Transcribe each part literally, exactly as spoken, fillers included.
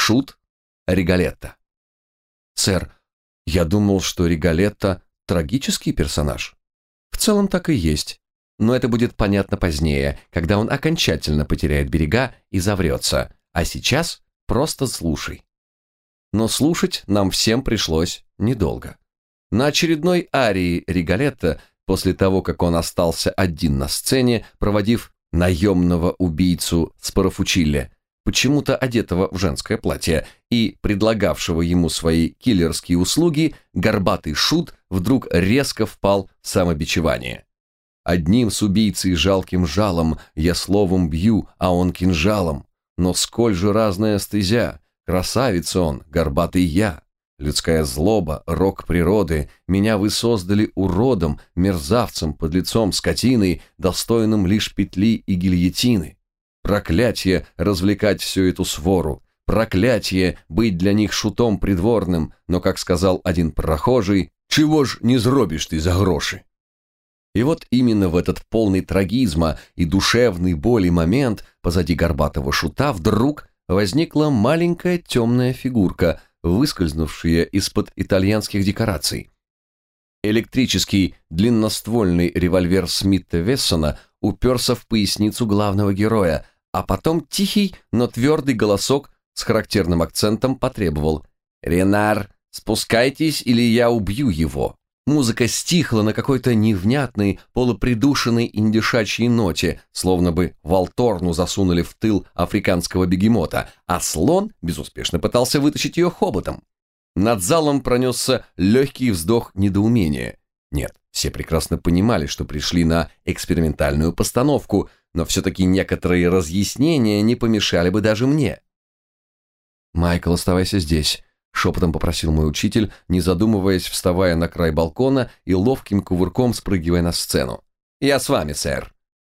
Шут Риголетто. Сэр, я думал, что Риголетто трагический персонаж. В целом так и есть, но это будет понятно позднее, когда он окончательно потеряет берега и заврется, а сейчас просто слушай. Но слушать нам всем пришлось недолго. На очередной арии Риголетто, после того, как он остался один на сцене, проводив наемного убийцу Спарафучилли, почему-то одетого в женское платье, и предлагавшего ему свои киллерские услуги, горбатый шут вдруг резко впал в самобичевание. Одним с убийцей жалким жалом я словом бью, а он кинжалом. Но сколь же разная стезя, красавица он, горбатый я. Людская злоба, рок природы, меня вы создали уродом, мерзавцем, подлецом, скотиной, достойным лишь петли и гильотины. Проклятие развлекать всю эту свору, проклятие быть для них шутом придворным, но, как сказал один прохожий, «Чего ж не зробишь ты за гроши?» И вот именно в этот полный трагизма и душевной боли момент позади горбатого шута вдруг возникла маленькая темная фигурка, выскользнувшая из-под итальянских декораций. Электрический длинноствольный револьвер Смита Вессона уперся в поясницу главного героя, а потом тихий, но твердый голосок с характерным акцентом потребовал: «Ренар, спускайтесь, или я убью его». Музыка стихла на какой-то невнятной, полупридушенной индишачьей ноте, словно бы валторну засунули в тыл африканского бегемота, а слон безуспешно пытался вытащить ее хоботом. Над залом пронесся легкий вздох недоумения. Нет, все прекрасно понимали, что пришли на экспериментальную постановку, но все-таки некоторые разъяснения не помешали бы даже мне. «Майкл, оставайся здесь», — шепотом попросил мой учитель, не задумываясь, вставая на край балкона и ловким кувырком спрыгивая на сцену. «Я с вами, сэр».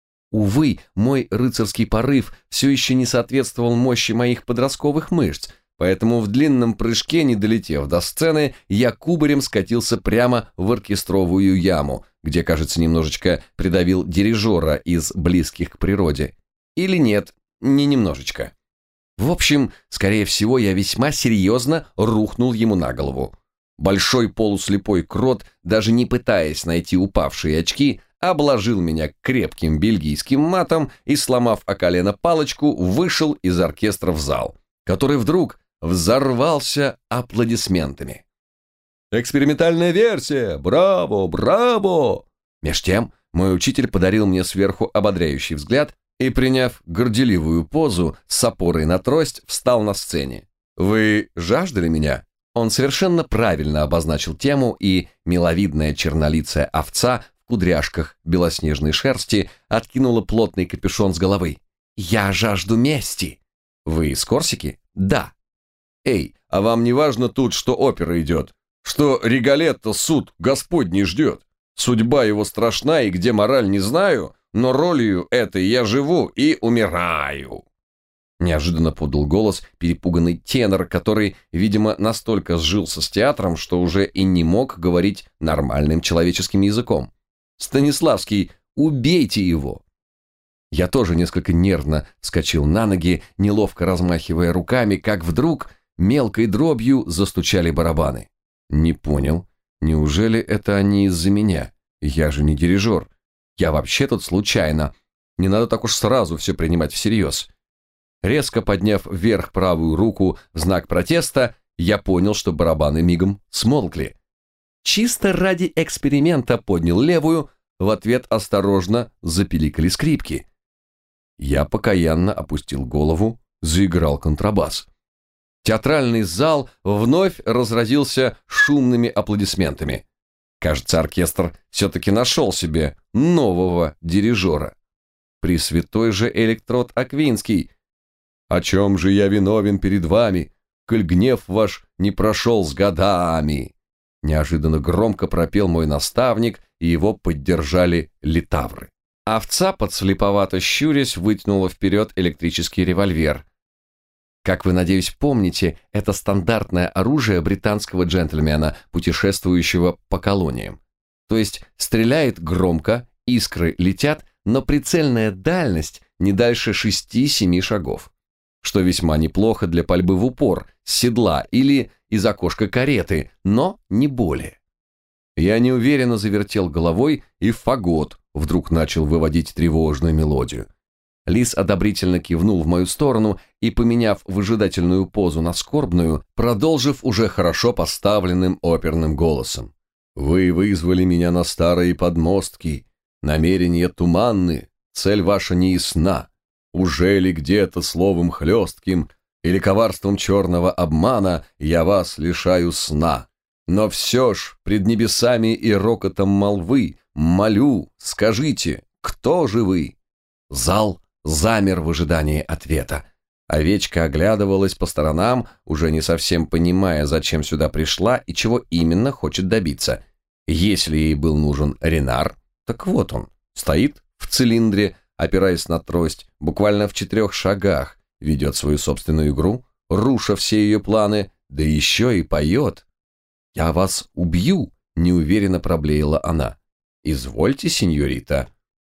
Увы, мой рыцарский порыв все еще не соответствовал мощи моих подростковых мышц, поэтому в длинном прыжке, не долетев до сцены, я кубарем скатился прямо в оркестровую яму, где, кажется, немножечко придавил дирижера из близких к природе. Или нет, не немножечко. В общем, скорее всего, я весьма серьезно рухнул ему на голову. Большой полуслепой крот, даже не пытаясь найти упавшие очки, обложил меня крепким бельгийским матом и, сломав о колено палочку, вышел из оркестра в зал, который вдруг взорвался аплодисментами. «Экспериментальная версия! Браво! Браво!» Меж тем, мой учитель подарил мне сверху ободряющий взгляд и, приняв горделивую позу с опорой на трость, встал на сцене. «Вы жаждали меня?» Он совершенно правильно обозначил тему, и миловидная чернолицая овца в кудряшках белоснежной шерсти откинула плотный капюшон с головы. «Я жажду мести!» «Вы из Корсики?» «Да». «Эй, а вам не важно тут, что опера идет? Что Риголетто суд Господний ждет? Судьба его страшна, и где мораль, не знаю, но ролью этой я живу и умираю». Неожиданно подал голос перепуганный тенор, который, видимо, настолько сжился с театром, что уже и не мог говорить нормальным человеческим языком. «Станиславский, убейте его!» Я тоже несколько нервно вскочил на ноги, неловко размахивая руками, как вдруг мелкой дробью застучали барабаны. Не понял, неужели это они из-за меня? Я же не дирижер. Я вообще тут случайно. Не надо так уж сразу все принимать всерьез. Резко подняв вверх правую руку в знак протеста, я понял, что барабаны мигом смолкли. Чисто ради эксперимента поднял левую, в ответ осторожно запиликали скрипки. Я покаянно опустил голову, заиграл контрабас. Театральный зал вновь разразился шумными аплодисментами. Кажется, оркестр все-таки нашел себе нового дирижера. Пресвятой же электрод Аквинский. «О чем же я виновен перед вами, коль гнев ваш не прошел с годами?» Неожиданно громко пропел мой наставник, и его поддержали литавры. Овца, подслеповато щурясь, вытянула вперед электрический револьвер. Как вы, надеюсь, помните, это стандартное оружие британского джентльмена, путешествующего по колониям. То есть стреляет громко, искры летят, но прицельная дальность не дальше шести-семи шагов. что весьма неплохо для пальбы в упор, с седла или из окошка кареты, но не более. Я неуверенно завертел головой, и фагот вдруг начал выводить тревожную мелодию. Лис одобрительно кивнул в мою сторону и, поменяв выжидательную позу на скорбную, продолжив уже хорошо поставленным оперным голосом. «Вы вызвали меня на старые подмостки, намерения туманны, цель ваша неясна. Уже ли где-то словом хлестким или коварством черного обмана я вас лишаю сна? Но все ж пред небесами и рокотом молвы молю, скажите, кто же вы?» Зал замер в ожидании ответа. Овечка оглядывалась по сторонам, уже не совсем понимая, зачем сюда пришла и чего именно хочет добиться. Если ей был нужен Ренар, так вот он, стоит в цилиндре, опираясь на трость, буквально в четырех шагах, ведет свою собственную игру, руша все ее планы, да еще и поет. «Я вас убью», — неуверенно проблеяла она. «Извольте, сеньорита.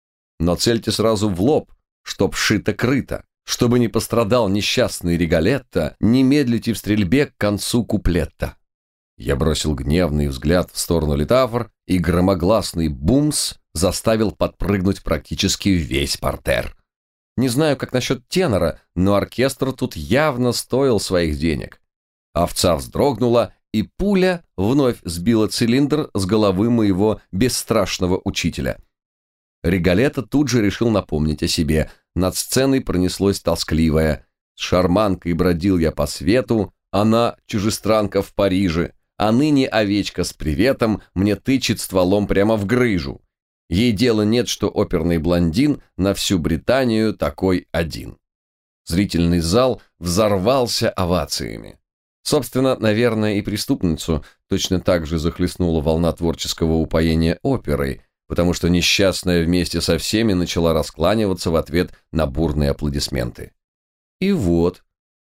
Но цельте сразу в лоб, чтоб шито-крыто, чтобы не пострадал несчастный Риголетто, не медлите в стрельбе к концу куплета». Я бросил гневный взгляд в сторону литафор, и громогласный бумс заставил подпрыгнуть практически весь партер. Не знаю, как насчет тенора, но оркестр тут явно стоил своих денег. Овца вздрогнула, и пуля вновь сбила цилиндр с головы моего бесстрашного учителя. Риголетто тут же решил напомнить о себе. Над сценой пронеслось тоскливое: «С шарманкой бродил я по свету, она чужестранка в Париже, а ныне овечка с приветом мне тычет стволом прямо в грыжу. Ей дела нет, что оперный блондин на всю Британию такой один». Зрительный зал взорвался овациями. Собственно, наверное, и преступницу точно так же захлестнула волна творческого упоения оперой, потому что несчастная вместе со всеми начала раскланиваться в ответ на бурные аплодисменты. И вот,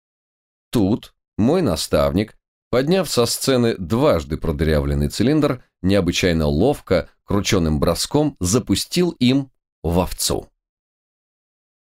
тут мой наставник, подняв со сцены дважды продырявленный цилиндр, необычайно ловко, крученым броском запустил им в овцу.